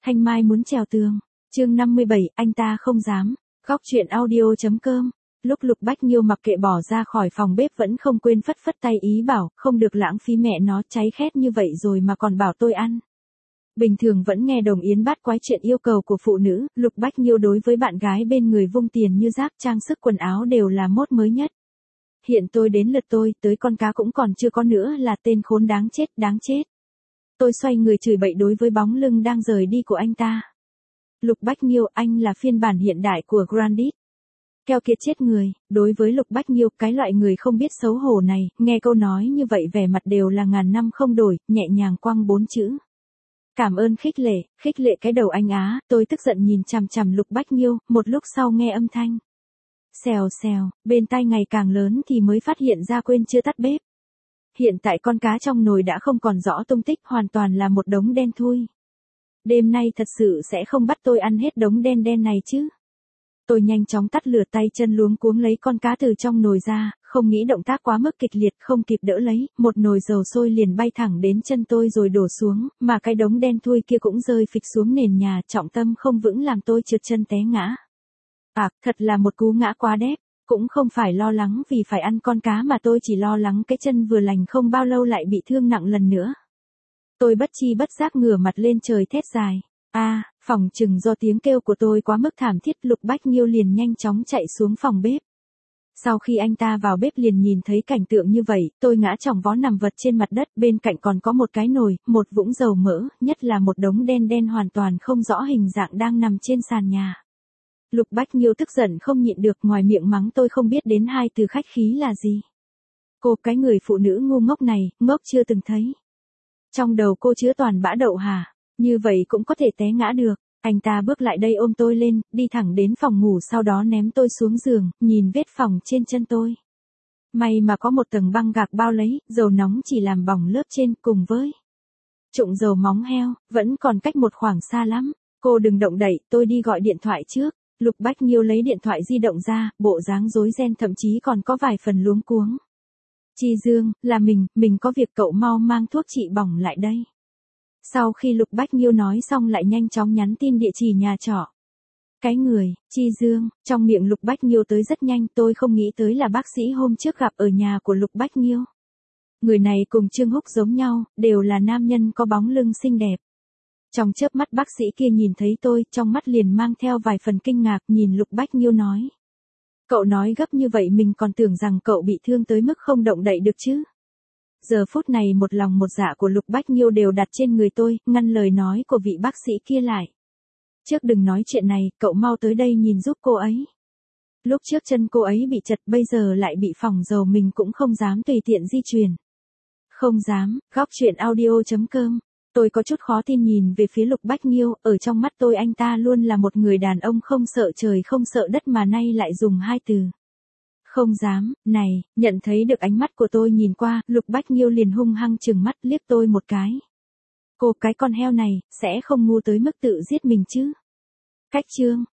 Thanh Mai muốn trèo tường. Chương 57, anh ta không dám. Góc truyện audio.com. Lúc Lục Bách Nhiêu mặc kệ bỏ ra khỏi phòng bếp vẫn không quên phất phất tay ý bảo, không được lãng phí mẹ nó, cháy khét như vậy rồi mà còn bảo tôi ăn. Bình thường vẫn nghe đồng yến bát quái chuyện yêu cầu của phụ nữ, Lục Bách Nhiêu đối với bạn gái bên người vung tiền như rác, trang sức quần áo đều là mốt mới nhất. Hiện tôi đến lượt tôi, tới con cá cũng còn chưa có nữa là tên khốn đáng chết, đáng chết. Tôi xoay người chửi bậy đối với bóng lưng đang rời đi của anh ta. Lục Bách Nhiêu, anh là phiên bản hiện đại của Grandit. Keo kiệt chết người, đối với Lục Bách Nhiêu, cái loại người không biết xấu hổ này, nghe câu nói như vậy vẻ mặt đều là ngàn năm không đổi, nhẹ nhàng quăng 4 chữ. Cảm ơn khích lệ cái đầu anh á, tôi tức giận nhìn chằm chằm Lục Bách Nhiêu, một lúc sau nghe âm thanh. Xèo xèo, bên tai ngày càng lớn thì mới phát hiện ra quên chưa tắt bếp. Hiện tại con cá trong nồi đã không còn rõ tung tích, hoàn toàn là một đống đen thui. Đêm nay thật sự sẽ không bắt tôi ăn hết đống đen đen này chứ. Tôi nhanh chóng tắt lửa, tay chân luống cuống lấy con cá từ trong nồi ra, không nghĩ động tác quá mức kịch liệt, không kịp đỡ lấy, một nồi dầu sôi liền bay thẳng đến chân tôi rồi đổ xuống, mà cái đống đen thui kia cũng rơi phịch xuống nền nhà, trọng tâm không vững làm tôi trượt chân té ngã. Thật là một cú ngã quá đét, cũng không phải lo lắng vì phải ăn con cá mà tôi chỉ lo lắng cái chân vừa lành không bao lâu lại bị thương nặng lần nữa. Tôi bất chi bất giác ngửa mặt lên trời thét dài. Phòng chừng do tiếng kêu của tôi quá mức thảm thiết, Lục Bách Nhiêu liền nhanh chóng chạy xuống phòng bếp. Sau khi anh ta vào bếp liền nhìn thấy cảnh tượng như vậy, tôi ngã chỏng vó nằm vật trên mặt đất, bên cạnh còn có một cái nồi, một vũng dầu mỡ, nhất là một đống đen đen hoàn toàn không rõ hình dạng đang nằm trên sàn nhà. Lục Bách Nhiêu tức giận không nhịn được, ngoài miệng mắng tôi không biết đến hai từ khách khí là gì. Cô cái người phụ nữ ngu ngốc này, ngốc chưa từng thấy. Trong đầu cô chứa toàn bã đậu hả? Như vậy cũng có thể té ngã được. Anh ta bước lại đây ôm tôi lên, đi thẳng đến phòng ngủ, sau đó ném tôi xuống giường, nhìn vết phỏng trên chân tôi. May mà có một tầng băng gạc bao lấy, dầu nóng chỉ làm bỏng lớp trên, cùng với trụng dầu móng heo, vẫn còn cách một khoảng xa lắm. Cô đừng động đậy, tôi đi gọi điện thoại trước. Lục Bách Nhiêu lấy điện thoại di động ra, bộ dáng rối ren thậm chí còn có vài phần luống cuống. Chi Dương, là mình có việc, cậu mau mang thuốc trị bỏng lại đây. Sau khi Lục Bách Nhiêu nói xong lại nhanh chóng nhắn tin địa chỉ nhà trọ. Cái người, Chi Dương, trong miệng Lục Bách Nhiêu tới rất nhanh, tôi không nghĩ tới là bác sĩ hôm trước gặp ở nhà của Lục Bách Nhiêu. Người này cùng Trương Húc giống nhau, đều là nam nhân có bóng lưng xinh đẹp. Trong chớp mắt bác sĩ kia nhìn thấy tôi, trong mắt liền mang theo vài phần kinh ngạc, nhìn Lục Bách Nhiêu nói. Cậu nói gấp như vậy mình còn tưởng rằng cậu bị thương tới mức không động đậy được chứ. Giờ phút này một lòng một dạ của Lục Bách Nhiêu đều đặt trên người tôi, ngăn lời nói của vị bác sĩ kia lại. Trước đừng nói chuyện này, cậu mau tới đây nhìn giúp cô ấy. Lúc trước chân cô ấy bị chật, bây giờ lại bị phỏng dầu, mình cũng không dám tùy tiện di chuyển. Không dám. Góc truyện audio.com. Tôi có chút khó tin nhìn về phía Lục Bách Nhiêu, ở trong mắt tôi anh ta luôn là một người đàn ông không sợ trời không sợ đất mà nay lại dùng hai từ. Không dám. Này, nhận thấy được ánh mắt của tôi nhìn qua, Lục Bách Nhiêu liền hung hăng trừng mắt liếc tôi một cái. Cô cái con heo này, sẽ không ngu tới mức tự giết mình chứ. Cách chương.